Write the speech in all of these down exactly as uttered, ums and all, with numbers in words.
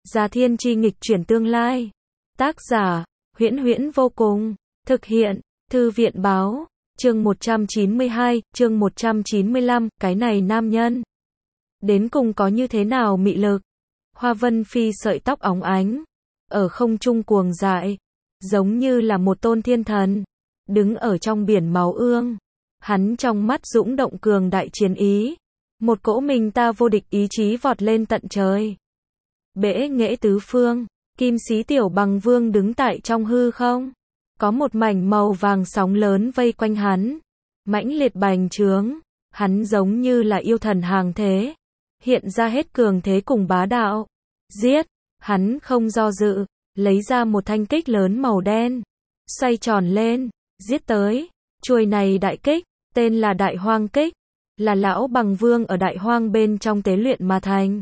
Già thiên chi nghịch chuyển tương lai. Tác giả, Huyễn Huyễn vô cùng. Thực hiện, Thư viện báo. Chương một trăm chín mươi hai, chương một trăm chín mươi lăm, cái này nam nhân. Đến cùng có như thế nào mị lực? Hoa Vân Phi sợi tóc óng ánh. Ở không trung cuồng dại. Giống như là một tôn thiên thần. Đứng ở trong biển máu ương. Hắn trong mắt dũng động cường đại chiến ý. Một cỗ mình ta vô địch ý chí vọt lên tận trời. Bể nghệ tứ phương. Kim sĩ tiểu bằng vương đứng tại trong hư không. Có một mảnh màu vàng sóng lớn vây quanh hắn. Mãnh liệt bành trướng. Hắn giống như là yêu thần hàng thế. Hiện ra hết cường thế cùng bá đạo. Giết. Hắn không do dự. Lấy ra một thanh kích lớn màu đen. Xoay tròn lên. Giết tới. Chuôi này đại kích. Tên là Đại Hoang Kích. Là lão bằng vương ở Đại Hoang bên trong tế luyện mà thành.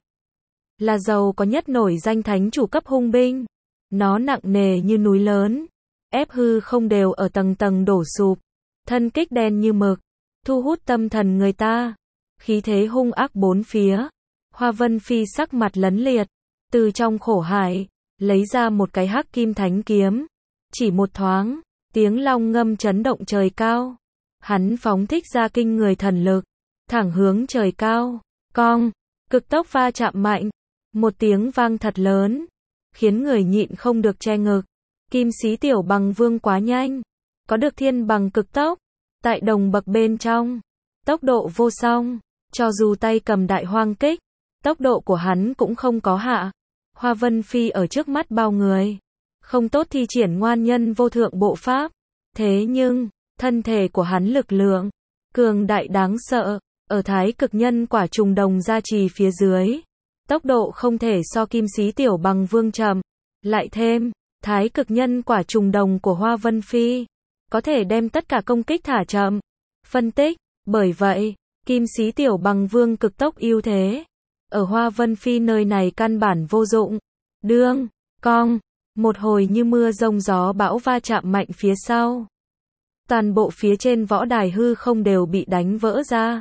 Là giàu có nhất nổi danh thánh chủ cấp hung binh. Nó nặng nề như núi lớn. Ép hư không đều ở tầng tầng đổ sụp. Thân kích đen như mực. Thu hút tâm thần người ta. Khí thế hung ác bốn phía. Hoa Vân Phi sắc mặt lấn liệt. Từ trong khổ hải. Lấy ra một cái hắc kim thánh kiếm. Chỉ một thoáng. Tiếng long ngâm chấn động trời cao. Hắn phóng thích ra kinh người thần lực. Thẳng hướng trời cao. Cong. Cực tốc va chạm mạnh. Một tiếng vang thật lớn. Khiến người nhịn không được che ngực. Kim sĩ tiểu bằng vương quá nhanh. Có được thiên bằng cực tốc. Tại đồng bậc bên trong. Tốc độ vô song. Cho dù tay cầm Đại Hoang Kích. Tốc độ của hắn cũng không có hạ. Hoa Vân Phi ở trước mắt bao người. Không tốt thi triển ngoan nhân vô thượng bộ pháp. Thế nhưng, thân thể của hắn lực lượng. Cường đại đáng sợ. Ở thái cực nhân quả trùng đồng gia trì phía dưới. Tốc độ không thể so kim sĩ tiểu bằng vương chậm. Lại thêm, thái cực nhân quả trùng đồng của Hoa Vân Phi. Có thể đem tất cả công kích thả chậm. Phân tích, bởi vậy, kim sĩ tiểu bằng vương cực tốc ưu thế. Ở Hoa Vân Phi nơi này căn bản vô dụng. Đương, cong, một hồi như mưa rông gió bão va chạm mạnh phía sau. Toàn bộ phía trên võ đài hư không đều bị đánh vỡ ra.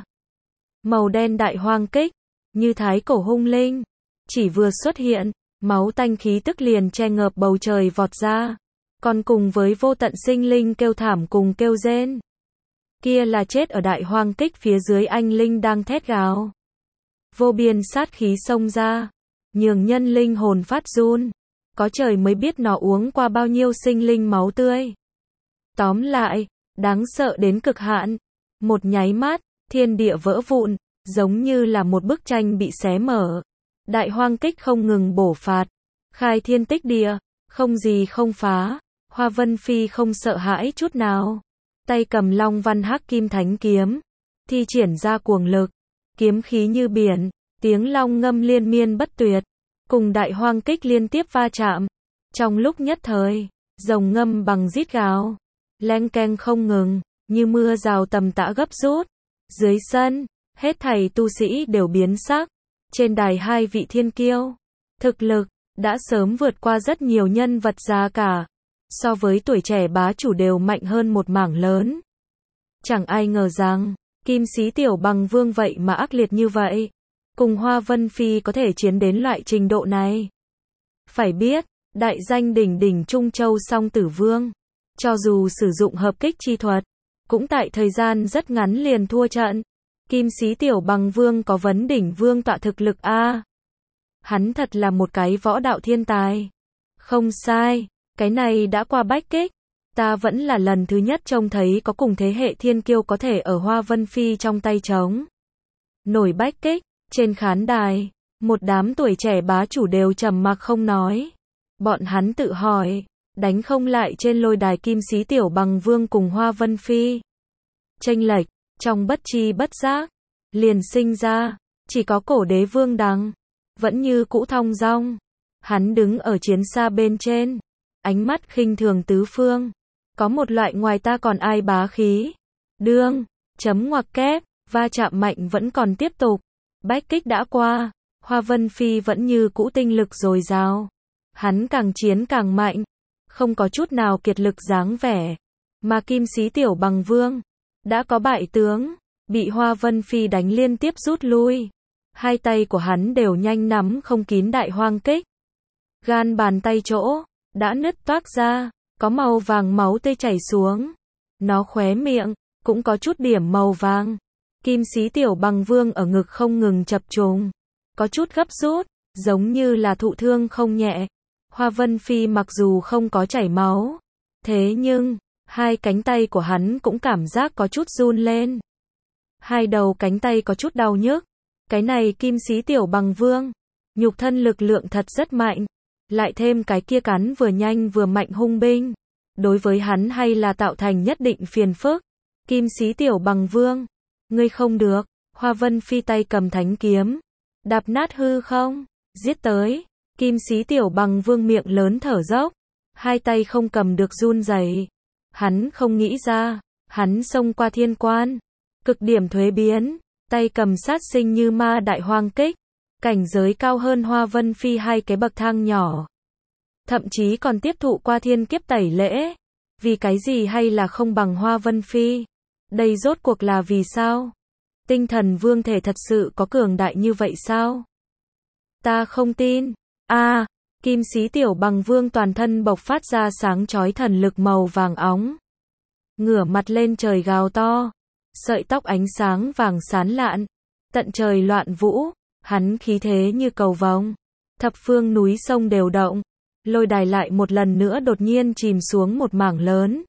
Màu đen Đại Hoang Kích, như thái cổ hung linh. Chỉ vừa xuất hiện, máu tanh khí tức liền che ngợp bầu trời vọt ra. Còn cùng với vô tận sinh linh kêu thảm cùng kêu rên. Kia là chết ở Đại Hoang Kích phía dưới anh linh đang thét gào. Vô biên sát khí xông ra. Nhường nhân linh hồn phát run. Có trời mới biết nó uống qua bao nhiêu sinh linh máu tươi. Tóm lại, đáng sợ đến cực hạn. Một nháy mắt, thiên địa vỡ vụn. Giống như là một bức tranh bị xé mở. Đại Hoang Kích không ngừng bổ phạt. Khai thiên tích địa. Không gì không phá. Hoa Vân Phi không sợ hãi chút nào. Tay cầm long văn hắc kim thánh kiếm. Thi triển ra cuồng lực. Kiếm khí như biển. Tiếng long ngâm liên miên bất tuyệt. Cùng Đại Hoang Kích liên tiếp va chạm. Trong lúc nhất thời. Rồng ngâm bằng rít gào. Leng keng không ngừng. Như mưa rào tầm tã gấp rút. Dưới sân. Hết thảy tu sĩ đều biến sắc. Trên đài hai vị thiên kiêu. Thực lực. Đã sớm vượt qua rất nhiều nhân vật già cả. So với tuổi trẻ bá chủ đều mạnh hơn một mảng lớn. Chẳng ai ngờ rằng. Kim sĩ tiểu bằng vương vậy mà ác liệt như vậy. Cùng Hoa Vân Phi có thể chiến đến loại trình độ này. Phải biết. Đại danh đỉnh đỉnh Trung Châu Song Tử Vương. Cho dù sử dụng hợp kích chi thuật. Cũng tại thời gian rất ngắn liền thua trận. Kim sĩ tiểu bằng vương có vấn đỉnh vương tọa thực lực a. Hắn thật là một cái võ đạo thiên tài. Không sai, cái này đã qua bách kích. Ta vẫn là lần thứ nhất trông thấy có cùng thế hệ thiên kiêu có thể ở Hoa Vân Phi trong tay trống. Nổi bách kích, trên khán đài, một đám tuổi trẻ bá chủ đều trầm mặc không nói. Bọn hắn tự hỏi, đánh không lại trên lôi đài kim sĩ tiểu bằng vương cùng Hoa Vân Phi. Chênh lệch, trong bất chi bất giác, liền sinh ra, chỉ có cổ đế vương đằng, vẫn như cũ thong dong. Hắn đứng ở chiến xa bên trên, ánh mắt khinh thường tứ phương, có một loại ngoài ta còn ai bá khí. Đương, chấm ngoặc kép, va chạm mạnh vẫn còn tiếp tục. Bách kích đã qua, Hoa Vân Phi vẫn như cũ tinh lực dồi dào. Hắn càng chiến càng mạnh, không có chút nào kiệt lực dáng vẻ. Mà kim sĩ tiểu bằng vương đã có bại tướng, bị Hoa Vân Phi đánh liên tiếp rút lui. Hai tay của hắn đều nhanh nắm không kín Đại Hoang Kích. gan bàn tay chỗ, đã nứt toác ra, có màu vàng máu tươi chảy xuống. Nó khóe miệng, cũng có chút điểm màu vàng. Kim xí tiểu bằng vương ở ngực không ngừng chập trùng, có chút gấp rút, giống như là thụ thương không nhẹ. Hoa Vân Phi mặc dù không có chảy máu, thế nhưng, hai cánh tay của hắn cũng cảm giác có chút run lên. Hai đầu cánh tay có chút đau nhức. Cái này kim xí tiểu bằng vương, nhục thân lực lượng thật rất mạnh. Lại thêm cái kia cắn vừa nhanh vừa mạnh hung binh. Đối với hắn hay là tạo thành nhất định phiền phức. Kim xí tiểu bằng vương, ngươi không được. Hoa Vân Phi tay cầm thánh kiếm, đạp nát hư không, giết tới. Kim xí tiểu bằng vương miệng lớn thở dốc, hai tay không cầm được run rẩy. Hắn không nghĩ ra, hắn xông qua thiên quan, cực điểm thuế biến, tay cầm sát sinh như ma đại hoang kích, cảnh giới cao hơn Hoa Vân Phi hai cái bậc thang nhỏ. Thậm chí còn tiếp thụ qua thiên kiếp tẩy lễ. Vì cái gì hay là không bằng Hoa Vân Phi? Đây rốt cuộc là vì sao? Tinh thần vương thể thật sự có cường đại như vậy sao? Ta không tin. A, à, kim xí tiểu bằng vương toàn thân bộc phát ra sáng chói thần lực màu vàng óng. Ngửa mặt lên trời gào to, sợi tóc ánh sáng vàng sán lạn, tận trời loạn vũ, hắn khí thế như cầu vồng, thập phương núi sông đều động, lôi đài lại một lần nữa đột nhiên chìm xuống một mảng lớn.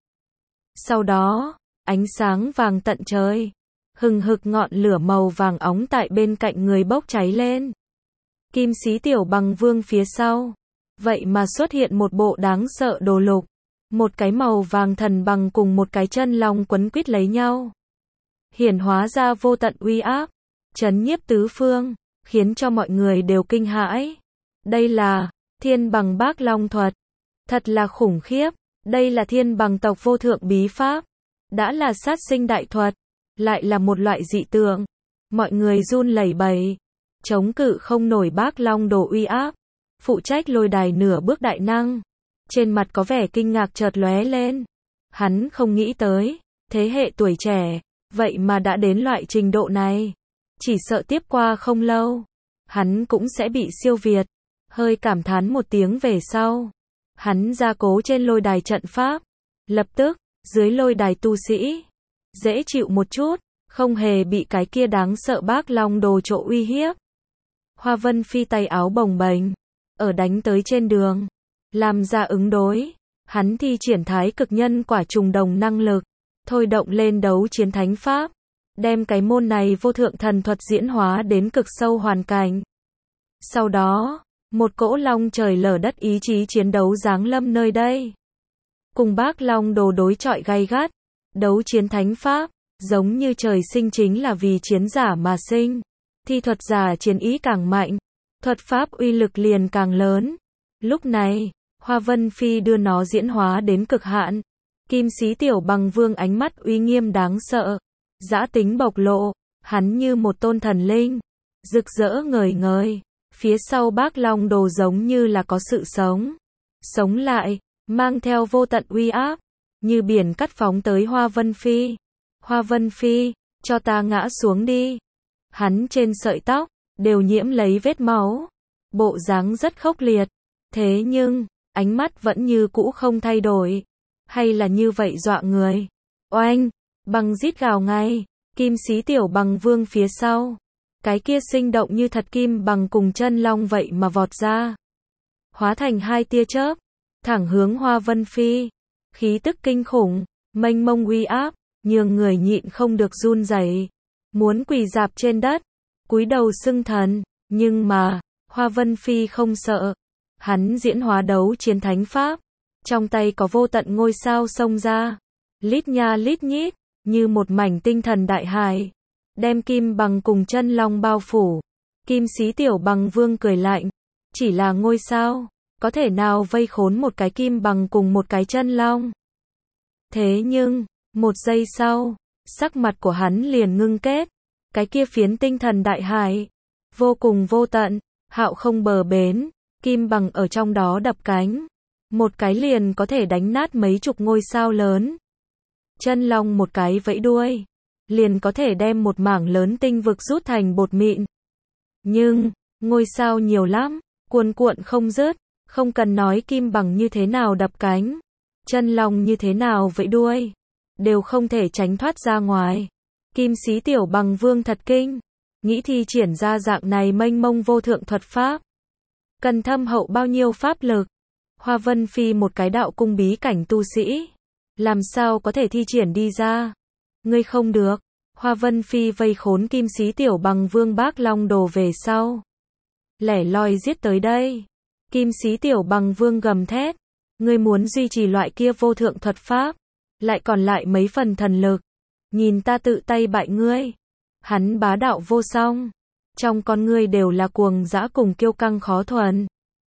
Sau đó, ánh sáng vàng tận trời, hừng hực ngọn lửa màu vàng óng tại bên cạnh người bốc cháy lên. Kim xí tiểu bằng vương phía sau, vậy mà xuất hiện một bộ đáng sợ đồ lục, một cái màu vàng thần bằng cùng một cái chân long quấn quýt lấy nhau, hiển hóa ra vô tận uy áp, chấn nhiếp tứ phương, khiến cho mọi người đều kinh hãi. Đây là thiên bằng bác long thuật, thật là khủng khiếp. Đây là thiên bằng tộc vô thượng bí pháp, đã là sát sinh đại thuật, lại là một loại dị tượng. Mọi người run lẩy bẩy, chống cự không nổi bác long đồ uy áp. Phụ trách lôi đài nửa bước đại năng, trên mặt có vẻ kinh ngạc chợt lóe lên. Hắn không nghĩ tới, thế hệ tuổi trẻ, vậy mà đã đến loại trình độ này. Chỉ sợ tiếp qua không lâu, hắn cũng sẽ bị siêu việt. Hơi cảm thán một tiếng về sau, hắn gia cố trên lôi đài trận pháp. Lập tức, dưới lôi đài tu sĩ, dễ chịu một chút, không hề bị cái kia đáng sợ bác long đồ trộ uy hiếp. Hoa Vân Phi tay áo bồng bềnh, ở đánh tới trên đường, làm ra ứng đối. Hắn thi triển thái cực nhân quả trùng đồng năng lực, thôi động lên đấu chiến thánh pháp, đem cái môn này vô thượng thần thuật diễn hóa đến cực sâu hoàn cảnh. Sau đó, một cỗ long trời lở đất ý chí chiến đấu giáng lâm nơi đây. Cùng bác long đồ đối chọi gay gắt, đấu chiến thánh pháp, giống như trời sinh chính là vì chiến giả mà sinh. Thi thuật giả chiến ý càng mạnh, thuật pháp uy lực liền càng lớn. Lúc này, Hoa Vân Phi đưa nó diễn hóa đến cực hạn. Kim xí tiểu bằng vương ánh mắt uy nghiêm đáng sợ, dã tính bộc lộ, hắn như một tôn thần linh, rực rỡ ngời ngời. Phía sau bác long đồ giống như là có sự sống, sống lại, mang theo vô tận uy áp, như biển cắt phóng tới Hoa Vân Phi. Hoa Vân Phi, cho ta ngã xuống đi. Hắn trên sợi tóc, đều nhiễm lấy vết máu, bộ dáng rất khốc liệt. Thế nhưng, ánh mắt vẫn như cũ không thay đổi, hay là như vậy dọa người. Oanh, bằng rít gào ngay, kim xí tiểu bằng vương phía sau. Cái kia sinh động như thật kim bằng cùng chân long vậy mà vọt ra, hóa thành hai tia chớp, thẳng hướng Hoa Vân Phi. Khí tức kinh khủng, mênh mông uy áp, nhường người nhịn không được run rẩy, muốn quỳ rạp trên đất, cúi đầu xưng thần. Nhưng mà, Hoa Vân Phi không sợ. Hắn diễn hóa đấu chiến thánh pháp, trong tay có vô tận ngôi sao xông ra, lít nha lít nhít, như một mảnh tinh thần đại hải, đem kim bằng cùng chân long bao phủ. Kim xí tiểu bằng vương cười lạnh, chỉ là ngôi sao, có thể nào vây khốn một cái kim bằng cùng một cái chân long? Thế nhưng, một giây sau, sắc mặt của hắn liền ngưng kết. Cái kia phiến tinh thần đại hải, vô cùng vô tận, hạo không bờ bến, kim bằng ở trong đó đập cánh, một cái liền có thể đánh nát mấy chục ngôi sao lớn. Chân long một cái vẫy đuôi, liền có thể đem một mảng lớn tinh vực rút thành bột mịn. Nhưng, ngôi sao nhiều lắm, cuồn cuộn không dứt, Không cần nói kim bằng như thế nào đập cánh, chân long như thế nào vẫy đuôi, đều không thể tránh thoát ra ngoài. Kim Sĩ Tiểu Bằng Vương thật kinh, nghĩ thi triển ra dạng này mênh mông vô thượng thuật pháp, cần thâm hậu bao nhiêu pháp lực. Hoa Vân Phi một cái đạo cung bí cảnh tu sĩ, làm sao có thể thi triển đi ra? Ngươi không được. Hoa Vân Phi vây khốn Kim Sĩ Tiểu Bằng Vương Bác Long Đồ về sau, lẻ loi giết tới đây. Kim Sĩ Tiểu Bằng Vương gầm thét, ngươi muốn duy trì loại kia vô thượng thuật pháp, lại còn lại mấy phần thần lực, nhìn ta tự tay bại ngươi. Hắn bá đạo vô song, trong con ngươi đều là cuồng dã cùng kiêu căng khó thuần.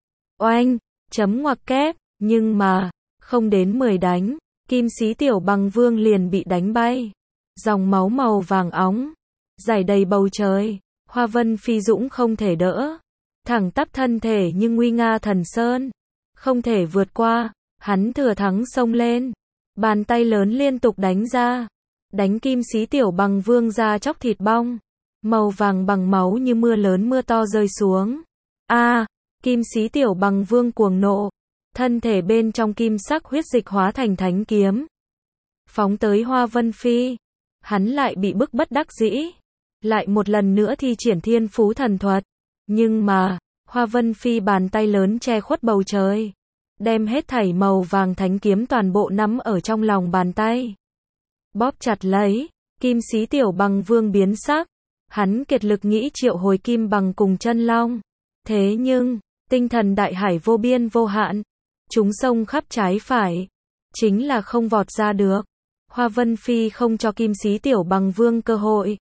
Oanh, chấm ngoặc kép, nhưng mà, không đến mười đánh, Kim Sĩ Tiểu Bằng Vương liền bị đánh bay. Dòng máu màu vàng óng, rải đầy bầu trời. Hoa Vân Phi dũng không thể đỡ, thẳng tắp thân thể nhưng nguy nga thần sơn, không thể vượt qua. Hắn thừa thắng xông lên, bàn tay lớn liên tục đánh ra, đánh Kim Sĩ Tiểu Bằng Vương ra chóc thịt bong, màu vàng bằng máu như mưa lớn mưa to rơi xuống. A, à, Kim Sĩ Tiểu Bằng Vương cuồng nộ, thân thể bên trong kim sắc huyết dịch hóa thành thánh kiếm, phóng tới Hoa Vân Phi. Hắn lại bị bức bất đắc dĩ, lại một lần nữa thi triển thiên phú thần thuật, nhưng mà, Hoa Vân Phi bàn tay lớn che khuất bầu trời, đem hết thảy màu vàng thánh kiếm toàn bộ nắm ở trong lòng bàn tay, bóp chặt lấy. Kim Sĩ Tiểu Bằng Vương biến sắc, hắn kiệt lực nghĩ triệu hồi kim bằng cùng chân long, thế nhưng, tinh thần đại hải vô biên vô hạn, chúng sông khắp trái phải, chính là không vọt ra được. Hoa Vân Phi không cho Kim Sĩ Tiểu Bằng Vương cơ hội.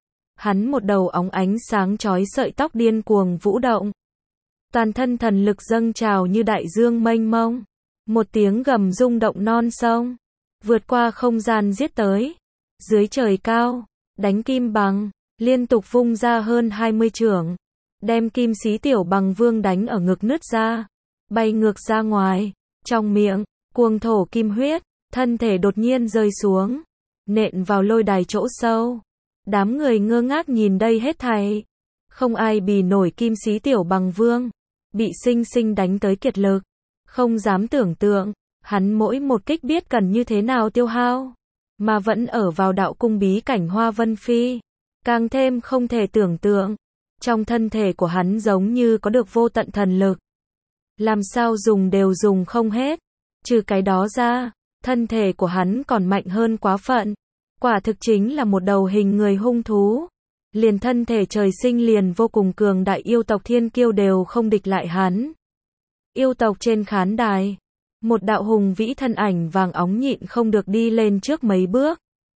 Hắn một đầu óng ánh sáng chói sợi tóc điên cuồng vũ động, toàn thân thần lực dâng trào như đại dương mênh mông. Một tiếng gầm rung động non sông, vượt qua không gian giết tới. Dưới trời cao, đánh kim bằng, liên tục vung ra hơn hai mươi chưởng, đem Kim Sĩ Tiểu Bằng Vương đánh ở ngực nứt ra, bay ngược ra ngoài. Trong miệng, cuồng thổ kim huyết, thân thể đột nhiên rơi xuống, nện vào lôi đài chỗ sâu. Đám người ngơ ngác nhìn đây hết thảy, không ai bì nổi Kim Sĩ Tiểu Bằng Vương, bị sinh sinh đánh tới kiệt lực, không dám tưởng tượng, hắn mỗi một kích biết cần như thế nào tiêu hao, mà vẫn ở vào đạo cung bí cảnh Hoa Vân Phi, càng thêm không thể tưởng tượng. Trong thân thể của hắn giống như có được vô tận thần lực, làm sao dùng đều dùng không hết. Trừ cái đó ra, thân thể của hắn còn mạnh hơn quá phận, quả thực chính là một đầu hình người hung thú. Liền thân thể trời sinh liền vô cùng cường đại yêu tộc thiên kiêu đều không địch lại hắn. Yêu tộc trên khán đài, một đạo hùng vĩ thân ảnh vàng óng nhịn không được đi lên trước mấy bước,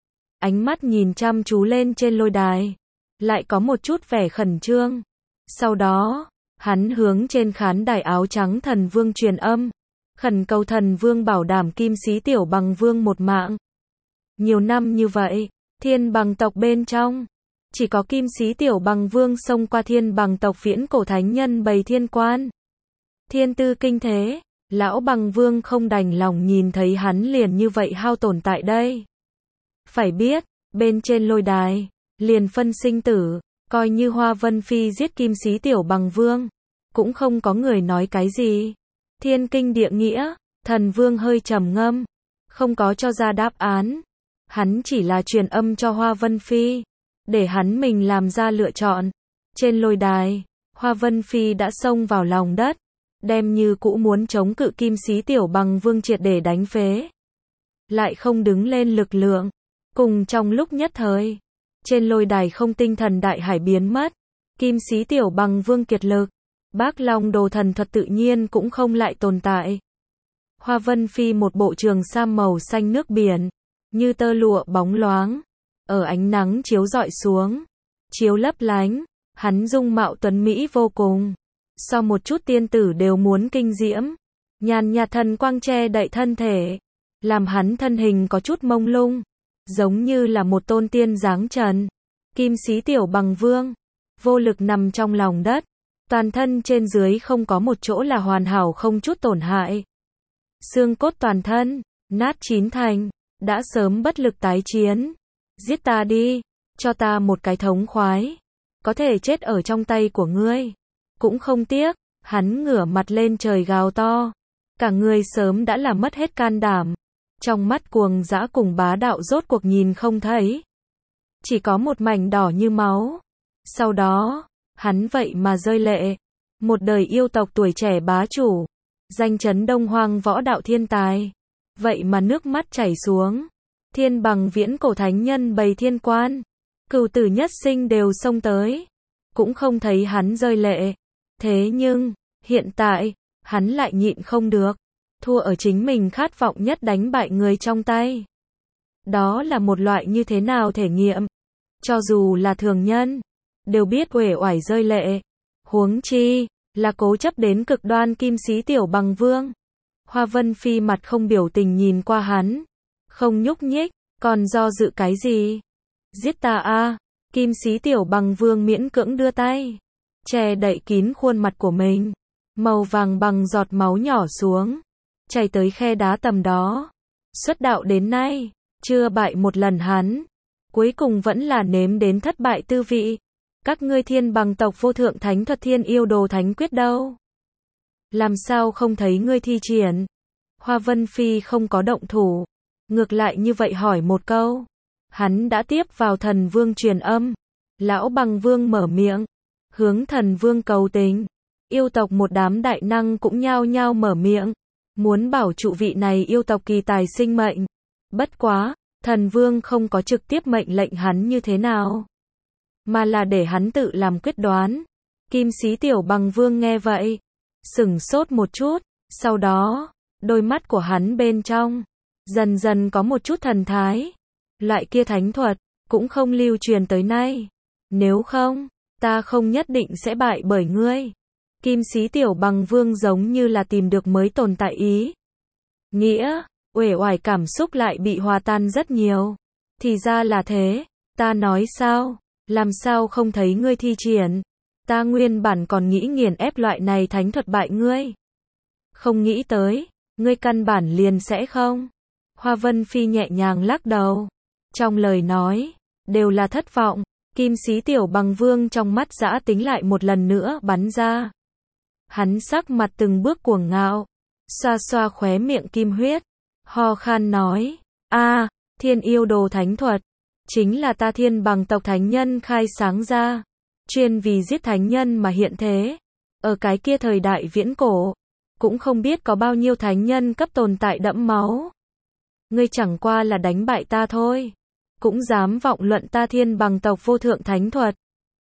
ánh mắt nhìn chăm chú lên trên lôi đài, lại có một chút vẻ khẩn trương. Sau đó, hắn hướng trên khán đài áo trắng thần vương truyền âm, khẩn cầu thần vương bảo đảm Kim Sĩ Tiểu Bằng Vương một mạng. Nhiều năm như vậy, thiên bằng tộc bên trong, chỉ có Kim Sĩ Tiểu Bằng Vương xông qua thiên bằng tộc viễn cổ thánh nhân bày thiên quan. Thiên tư kinh thế, lão bằng vương không đành lòng nhìn thấy hắn liền như vậy hao tổn tại đây. Phải biết, bên trên lôi đài, liền phân sinh tử, coi như Hoa Vân Phi giết Kim Sĩ Tiểu Bằng Vương, cũng không có người nói cái gì. Thiên kinh địa nghĩa, thần vương hơi trầm ngâm, không có cho ra đáp án. Hắn chỉ là truyền âm cho Hoa Vân Phi, để hắn mình làm ra lựa chọn. Trên lôi đài, Hoa Vân Phi đã xông vào lòng đất, đem như cũ muốn chống cự Kim Sĩ Tiểu Bằng Vương triệt để đánh phế. Lại không đứng lên lực lượng. Cùng trong lúc nhất thời, trên lôi đài không tinh thần đại hải biến mất, Kim Sĩ Tiểu Bằng Vương kiệt lực, Bác Long Đồ thần thuật tự nhiên cũng không lại tồn tại. Hoa Vân Phi một bộ trường sam màu xanh nước biển, như tơ lụa bóng loáng, ở ánh nắng chiếu rọi xuống, chiếu lấp lánh, hắn dung mạo tuấn mỹ vô cùng, so một chút tiên tử đều muốn kinh diễm, nhàn nhạt thần quang che đậy thân thể, làm hắn thân hình có chút mông lung, giống như là một tôn tiên dáng trần. Kim Sĩ Tiểu Bằng Vương, vô lực nằm trong lòng đất, toàn thân trên dưới không có một chỗ là hoàn hảo không chút tổn hại. Xương cốt toàn thân, nát chín thành, đã sớm bất lực tái chiến. Giết ta đi, cho ta một cái thống khoái, có thể chết ở trong tay của ngươi, cũng không tiếc. Hắn ngửa mặt lên trời gào to. Cả người sớm đã là mất hết can đảm. Trong mắt cuồng dã cùng bá đạo rốt cuộc nhìn không thấy. Chỉ có một mảnh đỏ như máu. Sau đó, hắn vậy mà rơi lệ. Một đời yêu tộc tuổi trẻ bá chủ. Danh chấn Đông Hoang võ đạo thiên tài. Vậy mà nước mắt chảy xuống. Thiên bằng viễn cổ thánh nhân bày thiên quan. Cửu tử nhất sinh đều xông tới. Cũng không thấy hắn rơi lệ. Thế nhưng, hiện tại, hắn lại nhịn không được. Thua ở chính mình khát vọng nhất đánh bại người trong tay. Đó là một loại như thế nào thể nghiệm. Cho dù là thường nhân, đều biết uể oải rơi lệ. Huống chi, là cố chấp đến cực đoan Kim Sĩ Tiểu Bằng Vương. Hoa Vân Phi mặt không biểu tình nhìn qua hắn. Không nhúc nhích, còn do dự cái gì? Giết ta a! Kim Sĩ Tiểu Bằng Vương miễn cưỡng đưa tay. Che đậy kín khuôn mặt của mình. Màu vàng bằng giọt máu nhỏ xuống. Chảy tới khe đá tầm đó. Xuất đạo đến nay, chưa bại một lần hắn. Cuối cùng vẫn là nếm đến thất bại tư vị. Các ngươi thiên bằng tộc vô thượng thánh thuật thiên yêu đồ thánh quyết đâu? Làm sao không thấy ngươi thi triển? Hoa Vân Phi không có động thủ. Ngược lại như vậy hỏi một câu. Hắn đã tiếp vào thần vương truyền âm. Lão Bằng Vương mở miệng. Hướng thần vương cầu tình. Yêu tộc một đám đại năng cũng nhao nhao mở miệng. Muốn bảo trụ vị này yêu tộc kỳ tài sinh mệnh. Bất quá, thần vương không có trực tiếp mệnh lệnh hắn như thế nào. Mà là để hắn tự làm quyết đoán. Kim Sĩ Tiểu Bằng Vương nghe vậy. Sửng sốt một chút. Sau đó, đôi mắt của hắn bên trong. Dần dần có một chút thần thái. Loại kia thánh thuật, cũng không lưu truyền tới nay. Nếu không, ta không nhất định sẽ bại bởi ngươi. Kim Sĩ Tiểu Bằng Vương giống như là tìm được mới tồn tại ý. Nghĩa, uể oải cảm xúc lại bị hòa tan rất nhiều. Thì ra là thế, ta nói sao, làm sao không thấy ngươi thi triển. Ta nguyên bản còn nghĩ nghiền ép loại này thánh thuật bại ngươi. Không nghĩ tới, ngươi căn bản liền sẽ không. Hoa Vân Phi nhẹ nhàng lắc đầu. Trong lời nói, đều là thất vọng. Kim Sĩ Tiểu Bằng Vương trong mắt dã tính lại một lần nữa bắn ra. Hắn sắc mặt từng bước cuồng ngạo, xoa xoa khóe miệng kim huyết, ho khan nói, a, thiên yêu đồ thánh thuật, chính là ta thiên bằng tộc thánh nhân khai sáng ra, chuyên vì giết thánh nhân mà hiện thế. Ở cái kia thời đại viễn cổ, cũng không biết có bao nhiêu thánh nhân cấp tồn tại đẫm máu. Ngươi chẳng qua là đánh bại ta thôi, cũng dám vọng luận ta thiên bằng tộc vô thượng thánh thuật.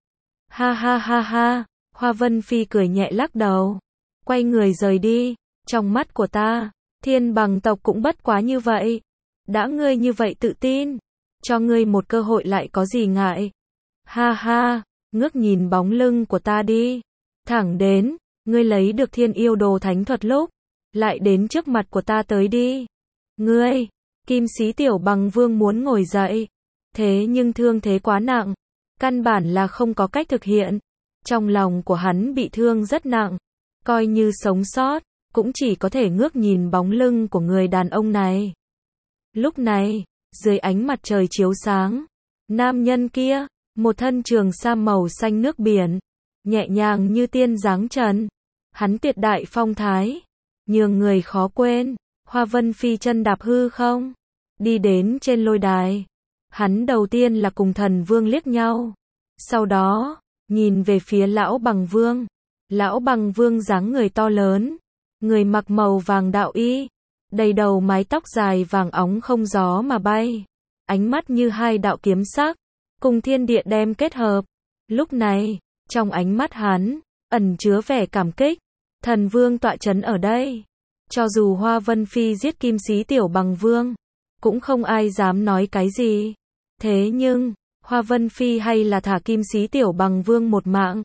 Ha ha ha ha. Hoa Vân Phi cười nhẹ lắc đầu, quay người rời đi. Trong mắt của ta, thiên bằng tộc cũng bất quá như vậy. Đã ngươi như vậy tự tin, cho ngươi một cơ hội lại có gì ngại. Ha ha, ngước nhìn bóng lưng của ta đi. Thẳng đến, ngươi lấy được thiên yêu đồ thánh thuật lúc, lại đến trước mặt của ta tới đi. Ngươi, Kim Sĩ Tiểu Bằng Vương muốn ngồi dậy. Thế nhưng thương thế quá nặng, căn bản là không có cách thực hiện. Trong lòng của hắn bị thương rất nặng, coi như sống sót, cũng chỉ có thể ngước nhìn bóng lưng của người đàn ông này. Lúc này, dưới ánh mặt trời chiếu sáng, nam nhân kia, một thân trường sa màu xanh nước biển, nhẹ nhàng như tiên dáng trần. Hắn tuyệt đại phong thái, nhường người khó quên. Hoa Vân Phi chân đạp hư không, đi đến trên lôi đài. Hắn đầu tiên là cùng thần vương liếc nhau, sau đó nhìn về phía lão Bằng Vương. Lão Bằng Vương dáng người to lớn, người mặc màu vàng đạo y, đầy đầu mái tóc dài vàng óng không gió mà bay, ánh mắt như hai đạo kiếm sắc, cùng thiên địa đem kết hợp. Lúc này, trong ánh mắt hắn, ẩn chứa vẻ cảm kích. Thần Vương tọa trấn ở đây. Cho dù Hoa Vân Phi giết Kim Sĩ Tiểu Bằng Vương, cũng không ai dám nói cái gì. Thế nhưng, Hoa Vân Phi hay là thả Kim Sĩ Tiểu Bằng Vương một mạng.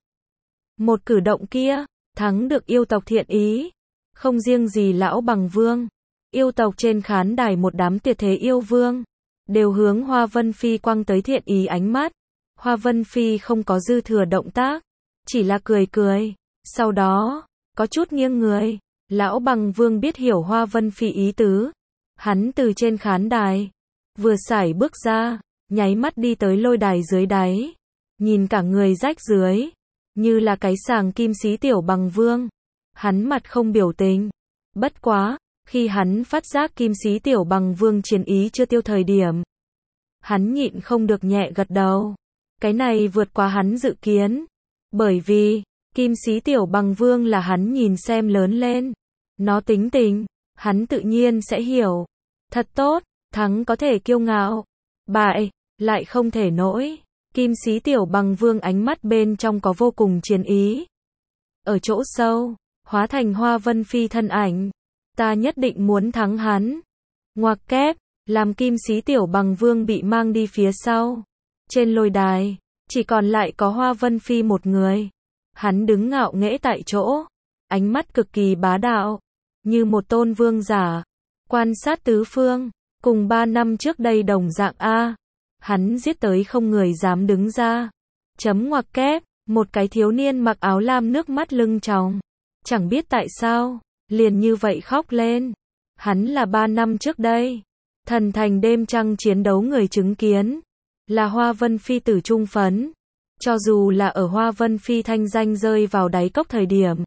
Một cử động kia, thắng được yêu tộc thiện ý. Không riêng gì lão Bằng Vương, yêu tộc trên khán đài một đám tuyệt thế yêu vương, đều hướng Hoa Vân Phi quăng tới thiện ý ánh mắt. Hoa Vân Phi không có dư thừa động tác, chỉ là cười cười, sau đó, có chút nghiêng người. Lão Bằng Vương biết hiểu Hoa Vân Phi ý tứ. Hắn từ trên khán đài, vừa sải bước ra, nháy mắt đi tới lôi đài dưới đáy. Nhìn cả người rách dưới, như là cái sàng Kim Sĩ Tiểu Bằng Vương. hắn mặt không biểu tình. Bất quá, khi hắn phát giác Kim Sĩ Tiểu Bằng Vương chiến ý chưa tiêu thời điểm, hắn nhịn không được nhẹ gật đầu. Cái này vượt quá hắn dự kiến. Bởi vì, Kim Sĩ Tiểu Bằng Vương là hắn nhìn xem lớn lên. Nó tính tình, hắn tự nhiên sẽ hiểu. Thật tốt, thắng có thể kiêu ngạo. Bại, lại không thể nổi. Kim Sĩ Tiểu Bằng Vương ánh mắt bên trong có vô cùng chiến ý. Ở chỗ sâu, hóa thành Hoa Vân Phi thân ảnh. Ta nhất định muốn thắng hắn. Ngoặc kép, làm Kim Sĩ Tiểu Bằng Vương bị mang đi phía sau. Trên lôi đài, chỉ còn lại có Hoa Vân Phi một người. Hắn đứng ngạo nghễ tại chỗ, ánh mắt cực kỳ bá đạo, như một tôn vương giả, quan sát tứ phương, cùng ba năm trước đây đồng dạng a. Hắn giết tới không người dám đứng ra. Chấm ngoặc kép, một cái thiếu niên mặc áo lam nước mắt lưng tròng, chẳng biết tại sao, liền như vậy khóc lên. Hắn là ba năm trước đây, thần thành đêm trăng chiến đấu người chứng kiến, là Hoa Vân Phi tử trung phấn. Cho dù là ở Hoa Vân Phi thanh danh rơi vào đáy cốc thời điểm,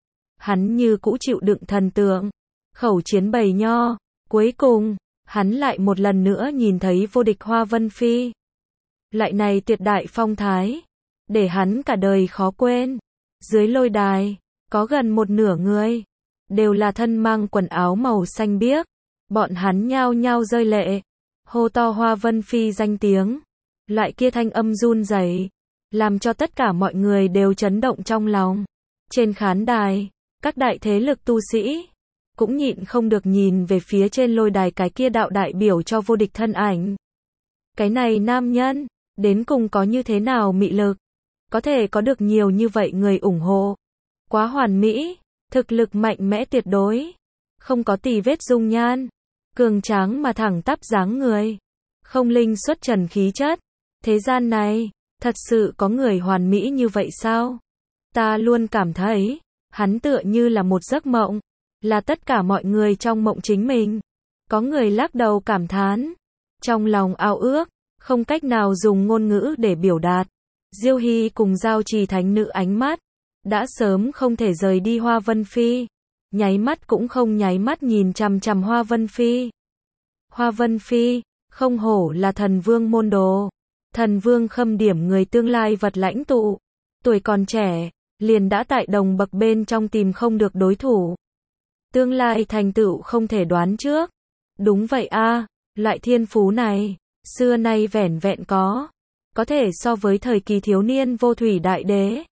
hắn như cũ chịu đựng thần tượng, khẩu chiến bầy nho. Cuối cùng, hắn lại một lần nữa nhìn thấy vô địch Hoa Vân Phi. Lại này tuyệt đại phong thái, để hắn cả đời khó quên. Dưới lôi đài, có gần một nửa người, đều là thân mang quần áo màu xanh biếc. Bọn hắn nhao nhao rơi lệ, hô to Hoa Vân Phi danh tiếng. Loại kia thanh âm run rẩy, làm cho tất cả mọi người đều chấn động trong lòng. Trên khán đài, các đại thế lực tu sĩ cũng nhịn không được nhìn về phía trên lôi đài cái kia đạo đại biểu cho vô địch thân ảnh. Cái này nam nhân, đến cùng có như thế nào mị lực, có thể có được nhiều như vậy người ủng hộ. Quá hoàn mỹ, thực lực mạnh mẽ tuyệt đối, không có tì vết dung nhan, cường tráng mà thẳng tắp dáng người, không linh xuất trần khí chất. Thế gian này, thật sự có người hoàn mỹ như vậy sao? Ta luôn cảm thấy, hắn tựa như là một giấc mộng, là tất cả mọi người trong mộng chính mình. Có người lắc đầu cảm thán, trong lòng ao ước, không cách nào dùng ngôn ngữ để biểu đạt. Diêu Hy cùng Giao Trì thánh nữ ánh mắt, đã sớm không thể rời đi Hoa Vân Phi. Nháy mắt cũng không nháy mắt nhìn chằm chằm Hoa Vân Phi. Hoa Vân Phi, không hổ là thần vương môn đồ. Thần vương khâm điểm người tương lai vật lãnh tụ. Tuổi còn trẻ, liền đã tại đồng bậc bên trong tìm không được đối thủ. Tương lai thành tựu không thể đoán trước. Đúng vậy a, loại thiên phú này, xưa nay vẻn vẹn có. Có thể so với thời kỳ thiếu niên vô thủy đại đế.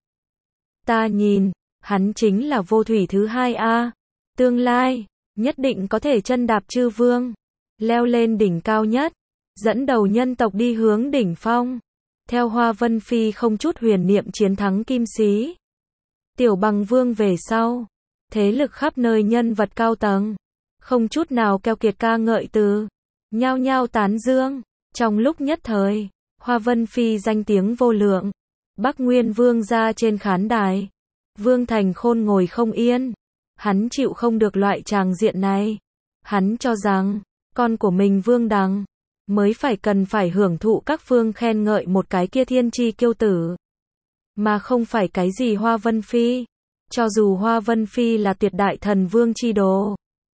Ta nhìn, hắn chính là vô thủy thứ hai a. Tương lai, nhất định có thể chân đạp chư vương, leo lên đỉnh cao nhất, dẫn đầu nhân tộc đi hướng đỉnh phong. Theo Hoa Vân Phi không chút huyền niệm chiến thắng Kim Sĩ Tiểu Bằng Vương về sau, thế lực khắp nơi nhân vật cao tầng, không chút nào keo kiệt ca ngợi từ, nhao nhao tán dương. Trong lúc nhất thời, Hoa Vân Phi danh tiếng vô lượng. Bắc Nguyên Vương ra trên khán đài, Vương Thành Khôn ngồi không yên, hắn chịu không được loại tràng diện này. Hắn cho rằng, con của mình Vương Đằng mới phải cần phải hưởng thụ các phương khen ngợi một cái kia thiên chi kiêu tử, mà không phải cái gì Hoa Vân Phi. Cho dù Hoa Vân Phi là tuyệt đại thần vương chi đồ,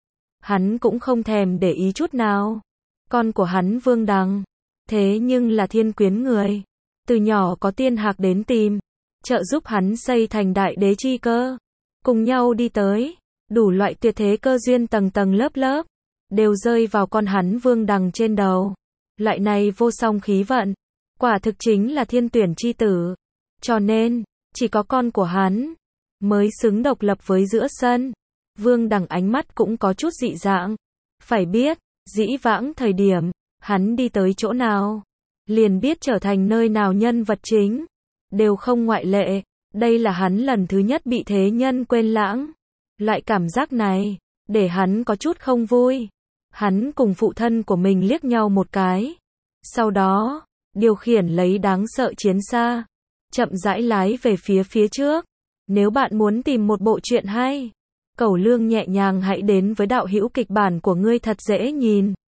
hắn cũng không thèm để ý chút nào. Con của hắn Vương Đằng, thế nhưng là thiên quyến người, từ nhỏ có tiên hạc đến tìm, trợ giúp hắn xây thành đại đế chi cơ, cùng nhau đi tới, đủ loại tuyệt thế cơ duyên tầng tầng lớp lớp, đều rơi vào con hắn Vương Đằng trên đầu. Loại này vô song khí vận, quả thực chính là thiên tuyển chi tử. Cho nên, chỉ có con của hắn mới xứng độc lập với giữa sân. Vương Đằng ánh mắt cũng có chút dị dạng. Phải biết, dĩ vãng thời điểm, hắn đi tới chỗ nào, liền biết trở thành nơi nào nhân vật chính, đều không ngoại lệ. Đây là hắn lần thứ nhất bị thế nhân quên lãng. Loại cảm giác này, để hắn có chút không vui. Hắn cùng phụ thân của mình liếc nhau một cái. Sau đó, điều khiển lấy đáng sợ chiến xa, chậm rãi lái về phía phía trước. Nếu bạn muốn tìm một bộ truyện hay, Cẩu Lương nhẹ nhàng hãy đến với đạo hữu kịch bản của ngươi thật dễ nhìn.